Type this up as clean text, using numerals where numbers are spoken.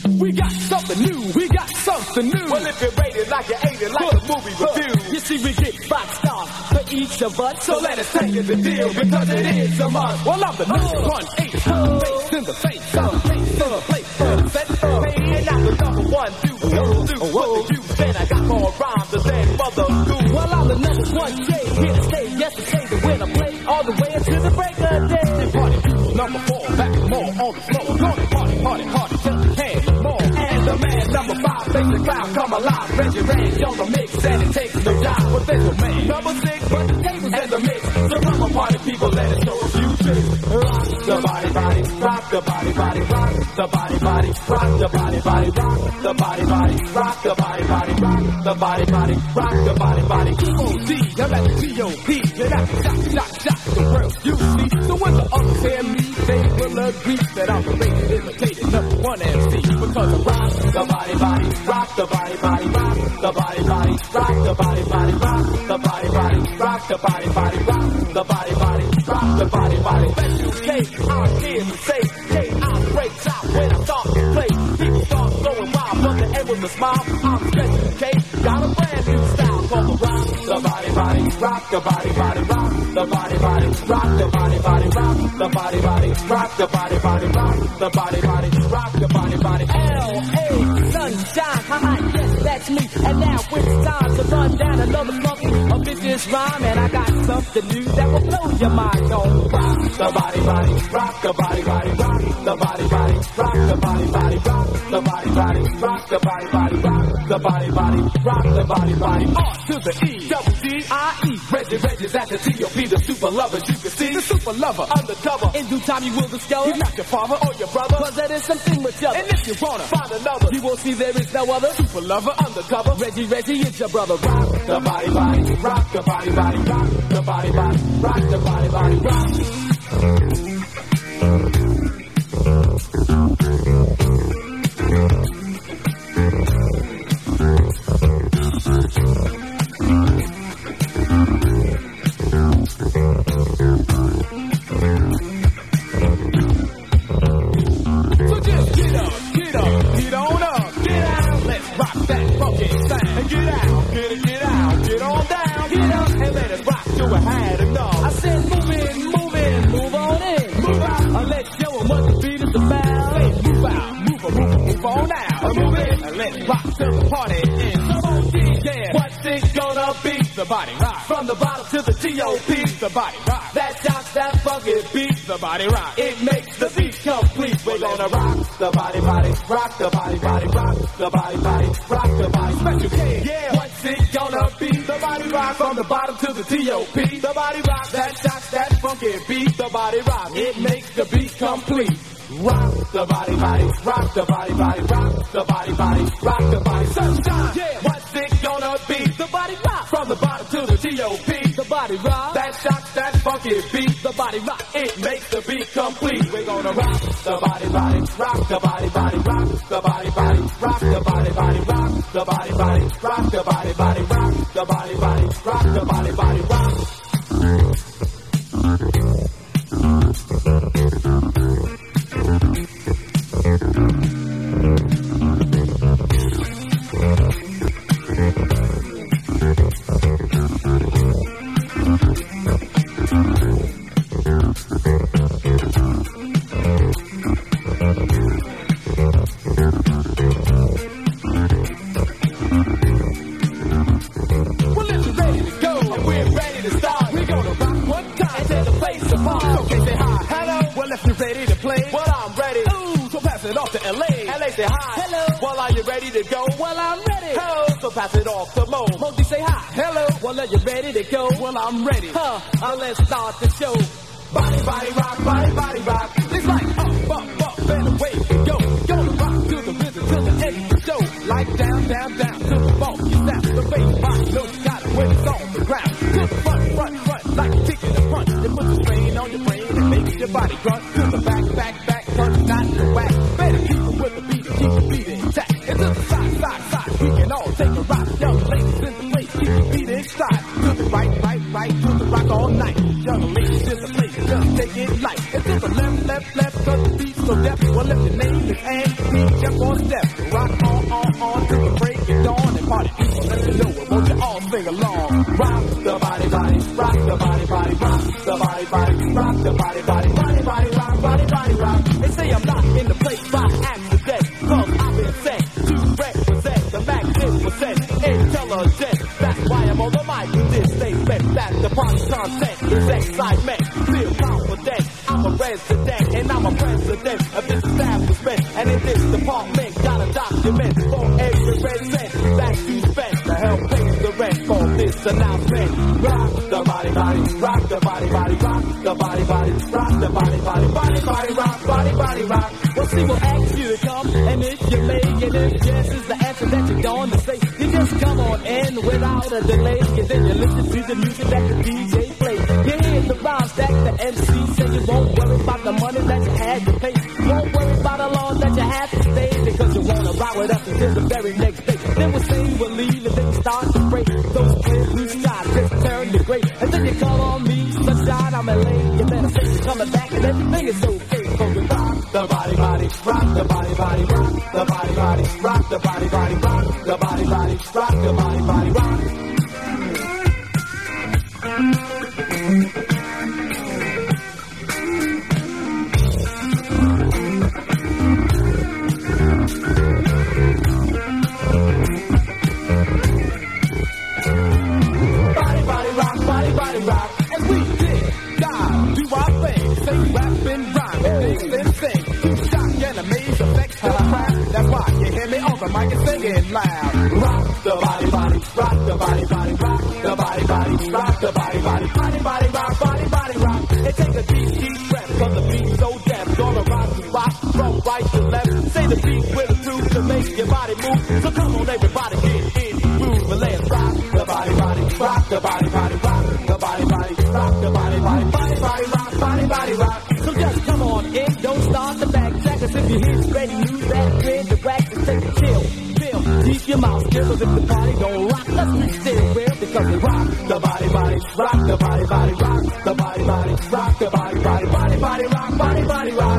We got something new, we got something new. Well, if you rate it like you ate it, like a movie review. You see, we get 5 stars for each of us, So let us take it the deal, because it is a must. well, I'm the number 1 ace, face in the face, face in the place, set Hey, and I'm the number 1 dude. What the youth then I got more rhymes than mother do. Well, I'm the number 1 J, here to stay, yes to say that when I play all the way until the break of day. Party people, number 4, back more on the floor. Gonna party, till the hand more. And the man number 5 makes the crowd come alive. Reggie Rage on the mix, and it takes no time. But there's a man number 6, but the tables in the mix. So come on, party people, let us show a few tricks. Rock the body, rock the body, rock the body, rock the body, rock the body, rock the body, rock the body, rock the body. E.O.D. I'm at the G.O.P. Get out, shot the world you see. So when the others hear me, they will agree that I'm the rated, imitated, number 1 MC. Because I rock the body, rock the body, rock the body, rock the body, rock the body, rock the body, rock the body, rock the body. Special K, I'm here to say, K.I. breaks out when I start to play. People start going wild, but the end with a smile. I'm Special K, got a brand new style called the rock the body, rock the body, rock the body, rock the body, rock the body, rock the body, rock the body, rock the body. L.A. Sunshine, yes, that's me. And now it's time to run down another funky, a vicious rhyme. And I got something new that will blow your mind. Don't rock the body, rock the body, rock the body, rock the body, rock the body, rock the body, rock the body. R to the E, double D-I-E. Reggie's at the T.O.P. The super lovers, you can see. the super lover. Undercover. In due time you will discover He's not your father or your brother. cause there is something with other. And if you wanna find another, You will see there is no other super lover undercover. Reggie is your brother. Rock the body, rock the body, rock the body, rock the body, rock. So just get on up, get out. Let's rock that funky sound. And get out, get on down, get up, and let us rock till we had enough. I said move on in. Move out, And let's show 'em what the beat is about. say move out, move on out, move in, and let's rock till the party ends. Come on, Yeah, what's it gonna be? the body rock. From the bottom to the T.O.P. The body rock. That shocks, that funky beat. The body rock. It makes the beat complete. We're gonna rock the body, rock the body, rock the body, rock the body. Special K, yeah. What's it gonna be? The body rock from the bottom to the T.O.P. The body rock, that shocks, that funky beat. The body rock, it makes the beat complete. Rock the body, rock the body, rock the body, rock the body. Sunshine, yeah. What's it gonna be? The body rock. From the bottom to the T.O.P. The body rock. That shocks, that funky beat. The body rock. It makes the beat complete. We're gonna rock the body, rock the body, rock the body, rock the body, rock the body, rock the body, rock the body, rock the body, rock. Well, if you're ready to go, And we're ready to start. we're gonna rock one time. And tear the place apart. Okay, say hi. Hello. Well, if you're ready to play, Well, I'm ready. ooh, so pass it off to L.A. LA say hi. Hello. Well, are you ready to go? Well, I'm ready. Hello. So pass it off to Mo. Moji say hi. Hello. Well, are you ready to go? Well, I'm ready. Let's start the show. Body, rock. It's like up, and away we go. Gonna rock to the rhythm till the end of the show. Like down, to the funky sound. The bass box, know you got it when it's on the ground. To the front, like a kick in the front. It puts a strain on your brain and makes your body grunt. To the back, front, not the whack. Better keep it with the beat, keep the beat intact. And to the side, we can all take a rock. Young ladies in the place, keep the beat in stride. To the right, to the rock all night. Young ladies in the place, just take it light. And to the left, cause the beat's so deaf. Well, if your name is Andy, step on step, rock on till the break of dawn and party people let me know it. Won't you all sing along? Rock the body, body, rock the body, body, rock the body, body, rock the body, body, body, body, rock, body, body, rock. They say I'm not in the place by accident, 'cause I've been sent to represent the magnificent intelligence. That's why I'm on the mic with this statement that the party content is excitement. Feel confident, I'm a resident and I'm a president of this establishment. And in this department, got a document for every resident that you spent to help pay the rent for this announcement. Rock the body, body, rock the body, body, rock the body, body, rock the body, body, body, body, rock, body, body, rock. Well, see, we'll ask you to come, and if you may, and if yes is the answer that you're going to say, you just come on in without a delay, and then you listen to the music that the DJ plays. You hear the rhymes that the MC said. You won't worry about the money that you had to pay. You won't worry about the laws that you have to stay, because you wanna ride with us until the very next day. Then we'll say we'll leave, and then we start to break. Those clear blue skies just turn to gray, and then you call on me, sunshine, I'm LA. You better say you're coming back, and everything is okay. So we rock the body, body, rock the body, body, rock the body, body, rock the body, body, rock the body, body, rock the body, body, rock. That's why you hear me on the mic and singing loud. Rock the body, body, rock the body, body, rock the body, body, rock the body, body, body, body, rock, body, body, rock. And take a deep, deep breath, 'cause the beat's so deaf. Gonna rock the rock from right to left. Say the beat with the truth to make your body move. So come on, everybody, get in the groove and let's rock the body, body, rock the body, body, rock the body, body, rock the body, body, body, body, rock, body, body, rock. So just come on in, don't start the backtrack, 'cause if you hear ready, use that grin, the wax and take a chill. Feel, keep your mouth still, 'cause if the party don't rock, let's be still real, because we rock the body, body, rock the body, body, rock the body, body, rock the body, body, body, body, rock, body, body, rock.